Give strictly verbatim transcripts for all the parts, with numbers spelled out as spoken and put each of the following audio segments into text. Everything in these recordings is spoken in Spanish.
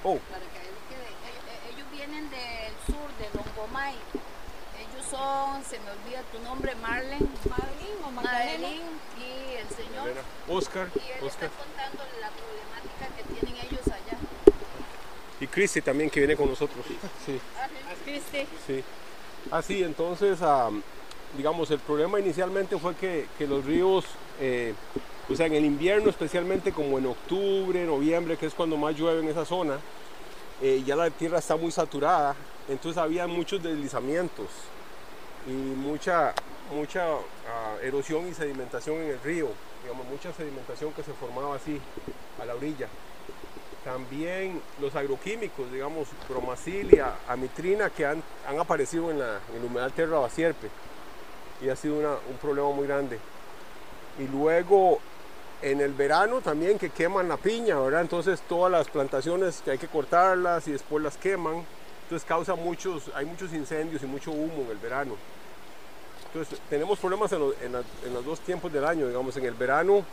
Oh. Para que quede. Ellos, ellos vienen del sur, de Longomay. Ellos son, se me olvida tu nombre, Marlene. Madeline o Magdalena. Madeline y el señor. Oscar. Y él Oscar. está contando la problemática que tienen ellos allá. Y Cristi también, que viene con nosotros. Sí. Ah, Cristi. Sí. Ah, sí, entonces, um, digamos, el problema inicialmente fue que, que los ríos, eh, o sea, en el invierno, especialmente como en octubre, noviembre, que es cuando más llueve en esa zona, eh, ya la tierra está muy saturada, entonces había muchos deslizamientos y mucha, mucha uh, erosión y sedimentación en el río, digamos, mucha sedimentación que se formaba así, a la orilla. También los agroquímicos, digamos, bromacilia, amitrina, que han, han aparecido en, la, en el humedal Terra Basierpe y ha sido una, un problema muy grande. Y luego en el verano también que queman la piña, ¿verdad? Entonces todas las plantaciones que hay que cortarlas y después las queman, entonces causa muchos, hay muchos incendios y mucho humo en el verano. Entonces tenemos problemas en, lo, en, la, en los dos tiempos del año, digamos, en el verano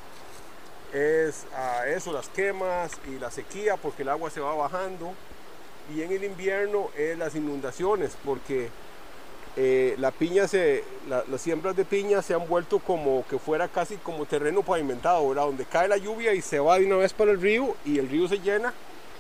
es uh, eso, las quemas y la sequía porque el agua se va bajando, y en el invierno es las inundaciones porque eh, la piña se, la, las siembras de piña se han vuelto como que fuera casi como terreno pavimentado, ¿verdad? Donde cae la lluvia y se va de una vez para el río y el río se llena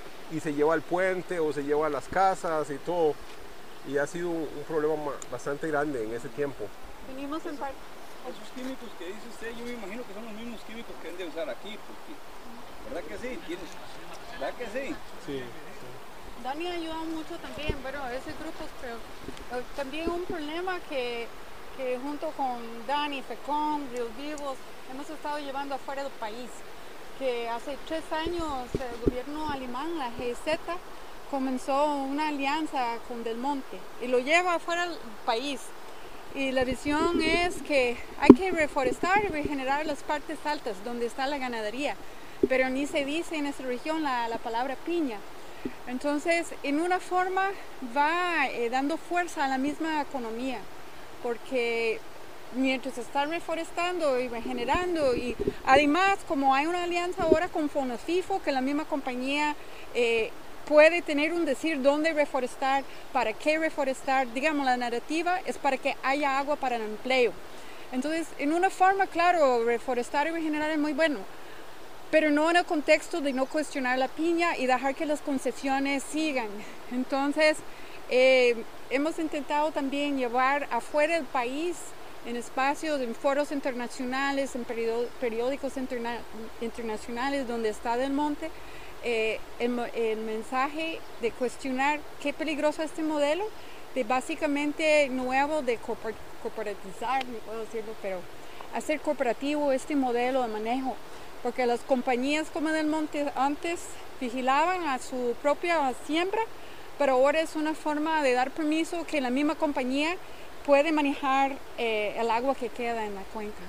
y se lleva al puente o se lleva a las casas y todo, y ha sido un, un problema bastante grande en ese tiempo. Vinimos en parte. Esos químicos que dice usted, yo me imagino que son los mismos químicos que han de usar aquí, porque, ¿verdad que sí? ¿Tienes? ¿Verdad que sí? Sí. Dani ayuda mucho también, bueno, ese grupo, pero eh, también un problema que, que junto con Dani, FECOM, Ríos Vivos, hemos estado llevando afuera del país, que hace tres años el gobierno alemán, la G Z, comenzó una alianza con Del Monte y lo lleva afuera del país. Y la visión es que hay que reforestar y regenerar las partes altas donde está la ganadería, pero ni se dice en esta región la, la palabra piña. Entonces, en una forma va eh, dando fuerza a la misma economía, porque mientras se está reforestando y regenerando, y además como hay una alianza ahora con FONAFIFO, que la misma compañía eh, puede tener un decir dónde reforestar, para qué reforestar, digamos, la narrativa es para que haya agua para el empleo. Entonces, en una forma, claro, reforestar y regenerar es muy bueno, pero no en el contexto de no cuestionar la piña y dejar que las concesiones sigan. Entonces, eh, hemos intentado también llevar afuera del país, en espacios, en foros internacionales, en periódicos interna internacionales donde está Del Monte, Eh, el, el mensaje de cuestionar qué peligroso este modelo, de básicamente nuevo de corporatizar, no puedo decirlo, pero hacer cooperativo este modelo de manejo, porque las compañías como Del Monte antes vigilaban a su propia siembra, pero ahora es una forma de dar permiso que la misma compañía puede manejar eh, el agua que queda en la cuenca.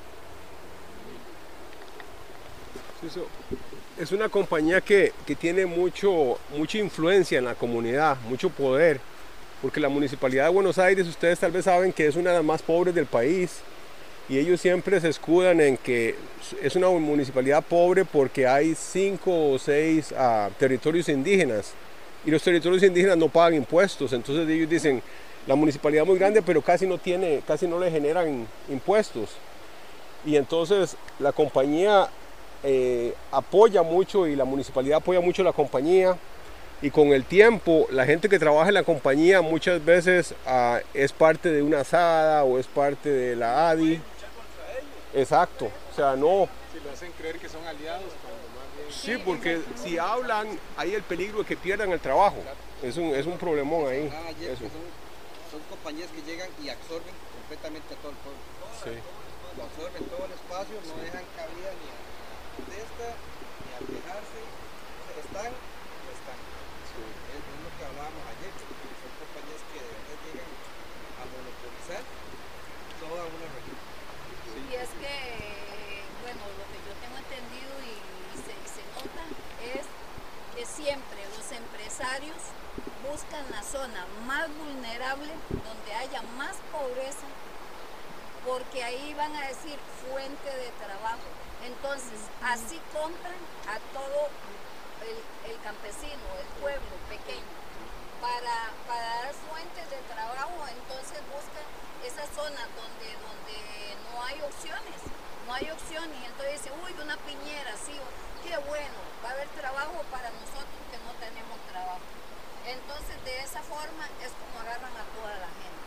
Sí, so. Es una compañía que, que tiene mucho, mucha influencia en la comunidad, mucho poder, porque la Municipalidad de Buenos Aires, ustedes tal vez saben que es una de las más pobres del país, y ellos siempre se escudan en que es una municipalidad pobre porque hay cinco o seis uh, territorios indígenas, y los territorios indígenas no pagan impuestos. Entonces ellos dicen, la municipalidad es muy grande, pero casi no tiene, casi no le generan impuestos, y entonces la compañía Eh, apoya mucho, y la municipalidad apoya mucho a la compañía, y con el tiempo la gente que trabaja en la compañía muchas veces uh, es parte de una asada o es parte de la A D I. Exacto, o sea, no. Si lo hacen creer que son aliados cuando más bien... Sí, porque si hablan hay el peligro de que pierdan el trabajo. Es un, es un problemón ahí. Ayer, son, son compañías que llegan y absorben completamente a todo el pueblo. Sí. Lo absorben todo el espacio, no sí. dejan cabida ni a protesta, ni a quejarse. O sea, están, no están. Sí. Es, es lo que hablábamos ayer, son compañías que de verdad llegan a monopolizar toda una región. Sí. Y es que, bueno, lo que yo tengo entendido y, y, se, y se nota es que siempre los empresarios buscan la zona más vulnerable, donde haya más pobreza, porque ahí van a decir fuente de trabajo. Entonces, así compran a todo el, el campesino, el trabajo para nosotros que no tenemos trabajo. Entonces de esa forma es como agarran a toda la gente.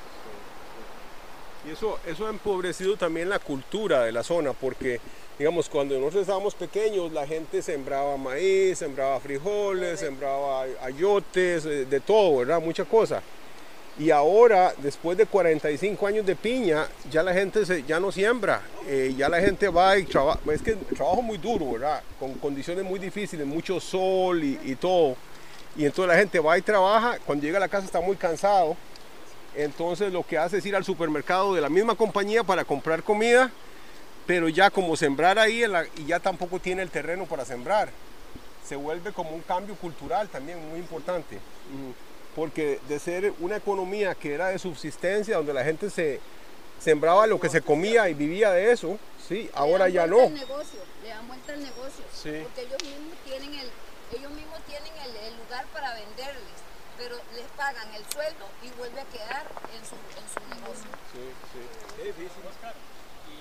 Y eso, eso ha empobrecido también la cultura de la zona, porque, digamos, cuando nosotros estábamos pequeños, la gente sembraba maíz, sembraba frijoles, sembraba ayotes, de todo, ¿verdad? Mucha cosa. Y ahora, después de cuarenta y cinco años de piña, ya la gente se, ya no siembra, eh, ya la gente va y trabaja, es que el trabajo es muy duro, ¿verdad? Con condiciones muy difíciles, mucho sol y, y todo. Y entonces la gente va y trabaja, cuando llega a la casa está muy cansado. Entonces lo que hace es ir al supermercado de la misma compañía para comprar comida, pero ya como sembrar ahí en la, y ya tampoco tiene el terreno para sembrar. Se vuelve como un cambio cultural también muy importante, porque de ser una economía que era de subsistencia, donde la gente se sembraba lo que se comía y vivía de eso, sí, ahora ya no. Le dan vuelta al negocio, le dan vuelta al negocio, sí. Porque ellos mismos tienen el, ellos mismos tienen el, el lugar para venderles, pero les pagan el sueldo y vuelve a quedar en su, en su negocio. Sí, sí. Qué difícil. Oscar, y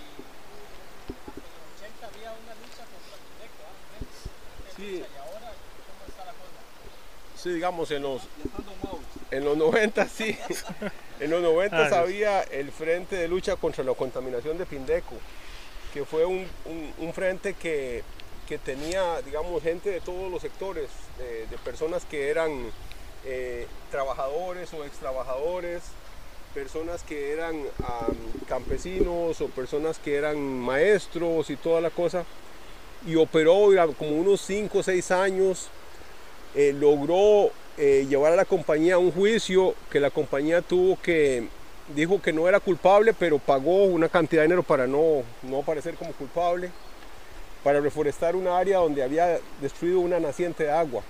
en los ochenta había una lucha contra el Pindeco, ¿ah? Sí. Y ahora, ¿cómo está la cosa? Sí, digamos, en los, Ya están domados. en los noventa, sí. En los noventa había el Frente de Lucha contra la Contaminación de Pindeco, que fue un, un, un frente que, que tenía, digamos, gente de todos los sectores, de, de personas que eran eh, trabajadores o ex trabajadores, personas que eran um, campesinos o personas que eran maestros y toda la cosa, y operó como unos cinco o seis años. Eh, logró eh, llevar a la compañía a un juicio que la compañía tuvo que, dijo que no era culpable, pero pagó una cantidad de dinero para no, no aparecer como culpable, para reforestar un área donde había destruido una naciente de agua.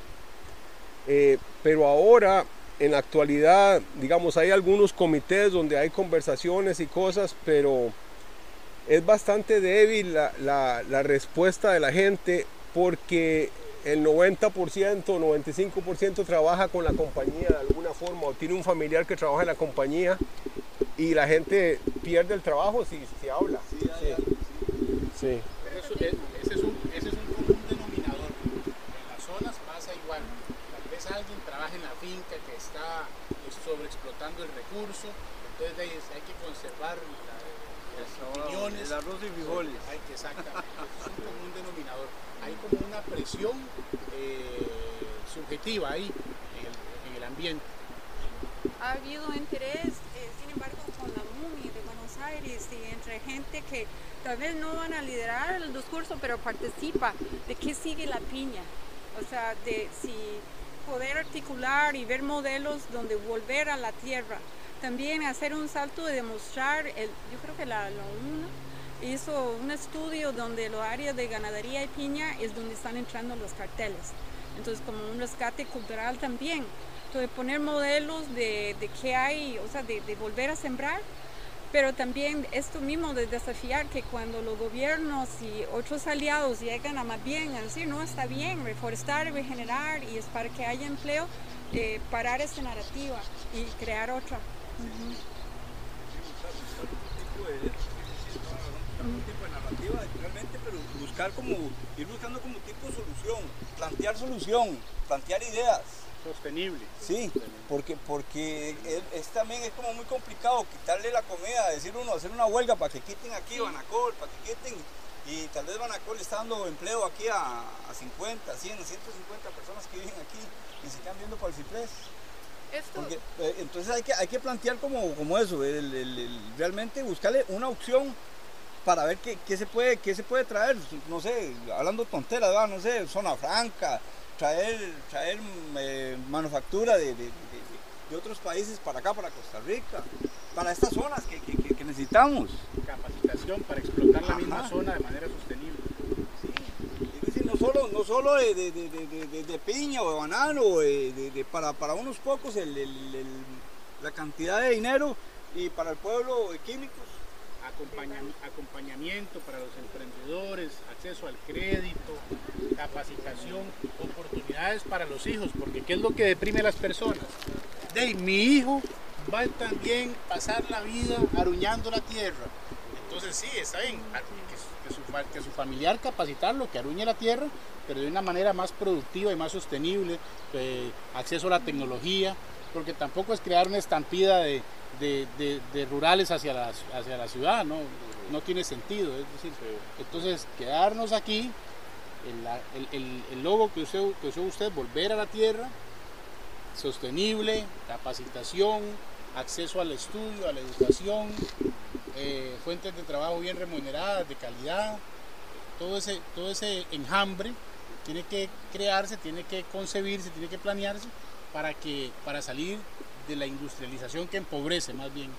Eh, pero ahora, en la actualidad, digamos, hay algunos comités donde hay conversaciones y cosas, pero es bastante débil la, la, la respuesta de la gente, porque el noventa por ciento, noventa y cinco por ciento trabaja con la compañía de alguna forma o tiene un familiar que trabaja en la compañía, y la gente pierde el trabajo si, si habla. Sí, Sí, hay algo, sí. sí. Pero eso, es- ese, es un, ese es un común denominador. En las zonas pasa igual. Tal vez alguien trabaja en la finca que está pues, sobreexplotando el recurso, entonces de ahí hay que conservar la- las opiniones. El arroz y frijoles. Hay que, exactamente, es un común denominador. Hay como una presión eh, subjetiva ahí en el, en el ambiente. Ha habido interés, eh, sin embargo, con la MUNI de Buenos Aires y entre gente que tal vez no van a liderar el discurso, pero participa de qué sigue la piña. O sea, de si poder articular y ver modelos donde volver a la tierra. También hacer un salto de demostrar, el, yo creo que la, la ONU hizo un estudio donde los áreas de ganadería y piña es donde están entrando los carteles. Entonces, como un rescate cultural también. Entonces, poner modelos de, de qué hay, o sea, de, de volver a sembrar, pero también esto mismo de desafiar que cuando los gobiernos y otros aliados llegan a más bien a decir, no, está bien, reforestar, regenerar, y es para que haya empleo, eh, parar esa narrativa y crear otra. Ujú. Un tipo de narrativa realmente, pero buscar como, ir buscando como tipo de solución, plantear solución, plantear ideas. Sostenible. Sí, porque, porque es, es también es como muy complicado quitarle la comida, decir uno, hacer una huelga para que quiten aquí Banacol, para que quiten, y tal vez Banacol está dando empleo aquí a, a cincuenta, cien, ciento cincuenta personas que viven aquí y se están viendo para el ciprés. Esto, Porque, eh, entonces hay que, hay que plantear como, como eso, el, el, el, realmente buscarle una opción para ver qué, qué, se puede, qué se puede traer, no sé, hablando tonteras, ¿verdad? No sé, zona franca, traer, traer eh, manufactura de, de, de, de otros países para acá, para Costa Rica, para estas zonas que, que, que necesitamos. Capacitación para explotar la Ajá. misma zona de manera sostenible. Sí, es decir, no solo, no solo de, de, de, de, de, de piña o de banano, de, de, de, para, para unos pocos el, el, el, la cantidad de dinero, y para el pueblo de químicos. Acompañami- acompañamiento para los emprendedores, acceso al crédito, capacitación, oportunidades para los hijos, porque ¿qué es lo que deprime a las personas? De mi hijo va a también pasar la vida aruñando la tierra. Entonces sí, está bien, a- que, que su, que su familiar capacitarlo, que aruñe la tierra, pero de una manera más productiva y más sostenible, eh, acceso a la tecnología, porque tampoco es crear una estampida de, de, de, de rurales hacia la, hacia la ciudad, ¿no? No tiene sentido. Es decir, entonces quedarnos aquí, el, el, el, el logo que usó, que usó usted, volver a la tierra, sostenible, capacitación, acceso al estudio, a la educación, eh, fuentes de trabajo bien remuneradas, de calidad, todo ese, todo ese enjambre tiene que crearse, tiene que concebirse, tiene que planearse para, que, para salir de la industrialización que empobrece más bien.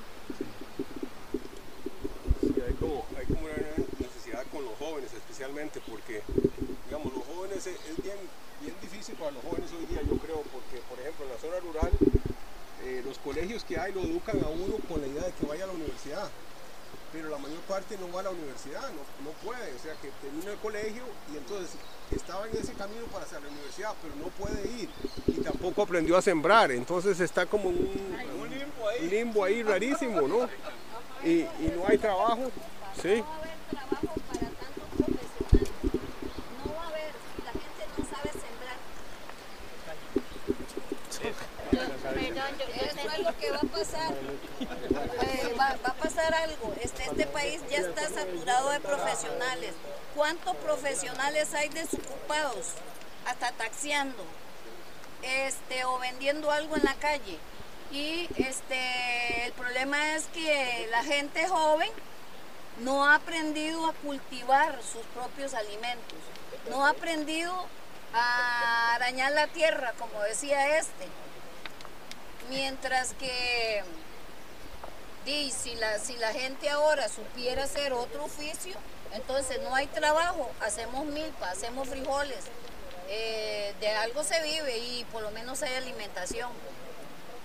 Sí, hay como, hay como una necesidad con los jóvenes especialmente, porque digamos, los jóvenes es, es bien, bien difícil para los jóvenes hoy día, yo creo, porque por ejemplo en la zona rural eh, los colegios que hay lo educan a uno con la idea de que vaya a la universidad, pero la mayor parte no va a la universidad, no, no puede, o sea que termina el colegio y entonces estaba en ese camino para hacer la universidad, pero no puede ir y tampoco aprendió a sembrar, entonces está como en un, un, limbo, ahí. un limbo ahí rarísimo, ¿no? Y, y no hay trabajo, ¿sí? No va a haber trabajo para tantos profesionales, no va a haber, si la gente no sabe sembrar. Eso es lo que va a pasar. Eh, va, va a pasar algo. Este, este país ya está saturado de profesionales. ¿Cuántos profesionales hay desocupados? Hasta taxiando, este, o vendiendo algo en la calle. Y este, el problema es que la gente joven no ha aprendido a cultivar sus propios alimentos. No ha aprendido a arañar la tierra, como decía este. Mientras que y si, la, si la gente ahora supiera hacer otro oficio, entonces no hay trabajo, hacemos milpa, hacemos frijoles, eh, de algo se vive y por lo menos hay alimentación.